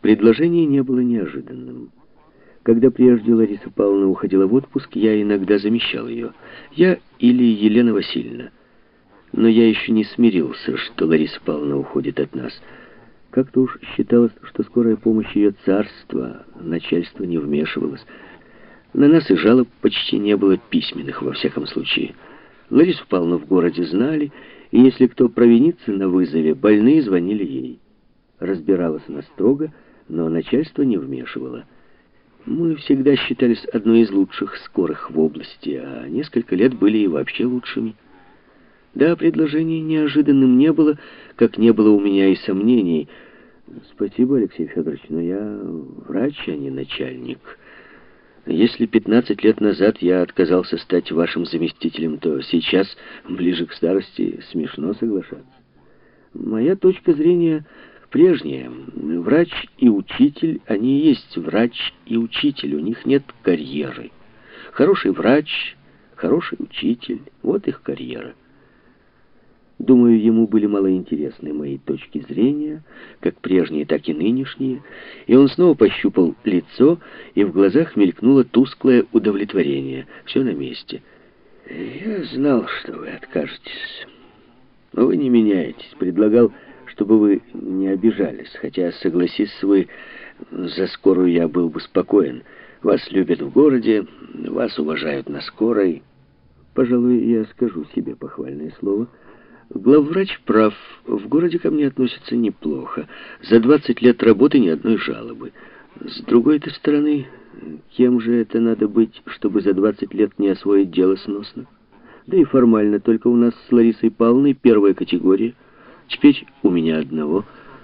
Предложение не было неожиданным. Когда прежде Лариса Павловна уходила в отпуск, я иногда замещал ее. Я или Елена Васильевна. Но я еще не смирился, что Лариса Павловна уходит от нас. Как-то уж считалось, что скорая помощь ее царства, начальство не вмешивалось. На нас и жалоб почти не было письменных, во всяком случае. Ларису Павловну в городе знали, и если кто провинится на вызове, больные звонили ей. Разбиралась она строго, но начальство не вмешивало. Мы всегда считались одной из лучших скорых в области, а несколько лет были и вообще лучшими. Да, предложение неожиданным не было, как не было у меня и сомнений. Спасибо, Алексей Федорович, но я врач, а не начальник. Если 15 лет назад я отказался стать вашим заместителем, то сейчас, ближе к старости, смешно соглашаться. Моя точка зрения прежняя. Врач и учитель, они и есть врач и учитель, у них нет карьеры. Хороший врач, хороший учитель, вот их карьера. Думаю, ему были малоинтересны мои точки зрения, как прежние, так и нынешние, и он снова пощупал лицо, и в глазах мелькнуло тусклое удовлетворение. Все на месте. Я знал, что вы откажетесь. Но вы не меняетесь. Предлагал, чтобы вы не обижались, хотя, согласись вы, за скорую я был бы спокоен. Вас любят в городе, вас уважают на скорой. Пожалуй, я скажу себе похвальное слово. Главврач прав. В городе ко мне относятся неплохо. За 20 лет работы ни одной жалобы. С другой-то стороны, кем же это надо быть, чтобы за 20 лет не освоить дело сносно? Да и формально, только у нас с Ларисой Павловной первая категория. Теперь у меня одного.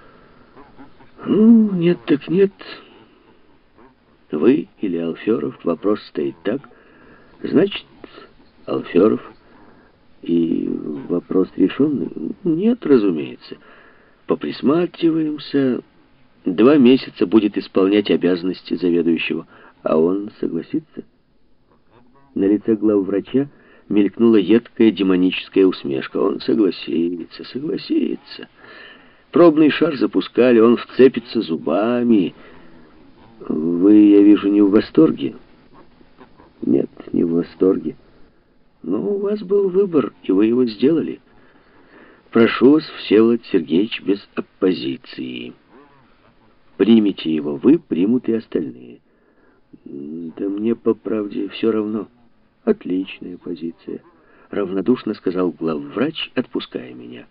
Ну, нет так нет. Вы или Алферов, вопрос стоит так. Значит, Алферов. И вопрос решенный? Нет, разумеется. Поприсматриваемся. 2 месяца будет исполнять обязанности заведующего. А он согласится? На лице главврача мелькнула едкая демоническая усмешка. Он согласится, согласится. Пробный шар запускали, он вцепится зубами. Вы, я вижу, не в восторге? Нет, не в восторге. Но у вас был выбор, и вы его сделали. Прошу вас, Всеволод Сергеевич, без оппозиции. Примите его вы, примут и остальные. Да мне, по правде, все равно. Отличная позиция, равнодушно сказал главврач, отпуская меня.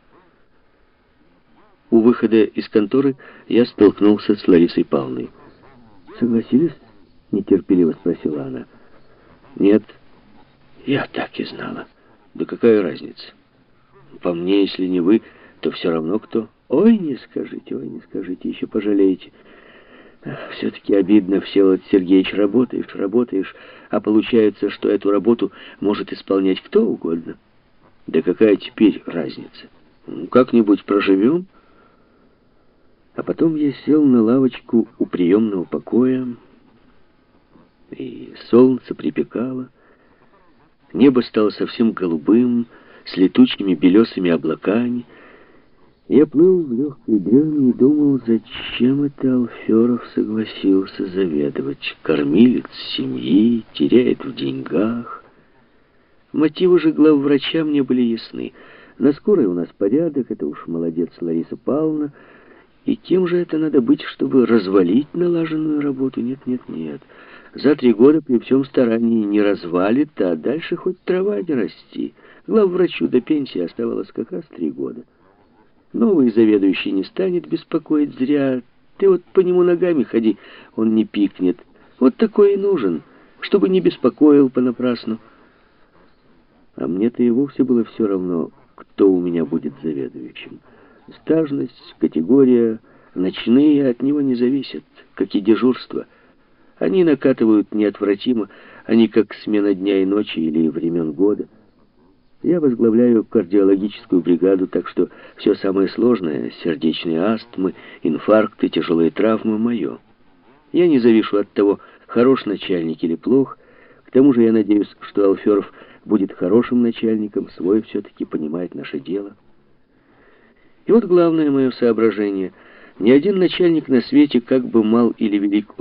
У выхода из конторы я столкнулся с Ларисой Павловной. «Согласились?» — нетерпеливо спросила она. «Нет». «Я так и знала. Да какая разница? По мне, если не вы, то все равно кто. Ой, не скажите, еще пожалеете. Все-таки обидно, Всеволод Сергеевич, работаешь, а получается, что эту работу может исполнять кто угодно. Да какая теперь разница? Как-нибудь проживем?» А потом я сел на лавочку у приемного покоя, и солнце припекало. Небо стало совсем голубым, с летучими белесыми облаками. Я плыл в легкой дреме и думал, зачем это Алферов согласился заведовать. Кормилец семьи, теряет в деньгах. Мотивы же главврача мне были ясны. На скорой у нас порядок, это уж молодец Лариса Павловна. И кем же это надо быть, чтобы развалить налаженную работу? Нет. За 3 года при всем старании не развалит, а дальше хоть трава не расти. Главврачу до пенсии оставалось как раз 3 года. Новый заведующий не станет беспокоить зря. Ты вот по нему ногами ходи, он не пикнет. Вот такой и нужен, чтобы не беспокоил понапрасну. А мне-то и вовсе было все равно, кто у меня будет заведующим. Стажность, категория, ночные от него не зависят, как и дежурство. Они накатывают неотвратимо, они как смена дня и ночи или времен года. Я возглавляю кардиологическую бригаду, так что все самое сложное, сердечные астмы, инфаркты, тяжелые травмы, мое. Я не завишу от того, хорош начальник или плох. К тому же я надеюсь, что Алферов будет хорошим начальником, свой все-таки понимает наше дело. И вот главное мое соображение. Ни один начальник на свете, как бы мал или велик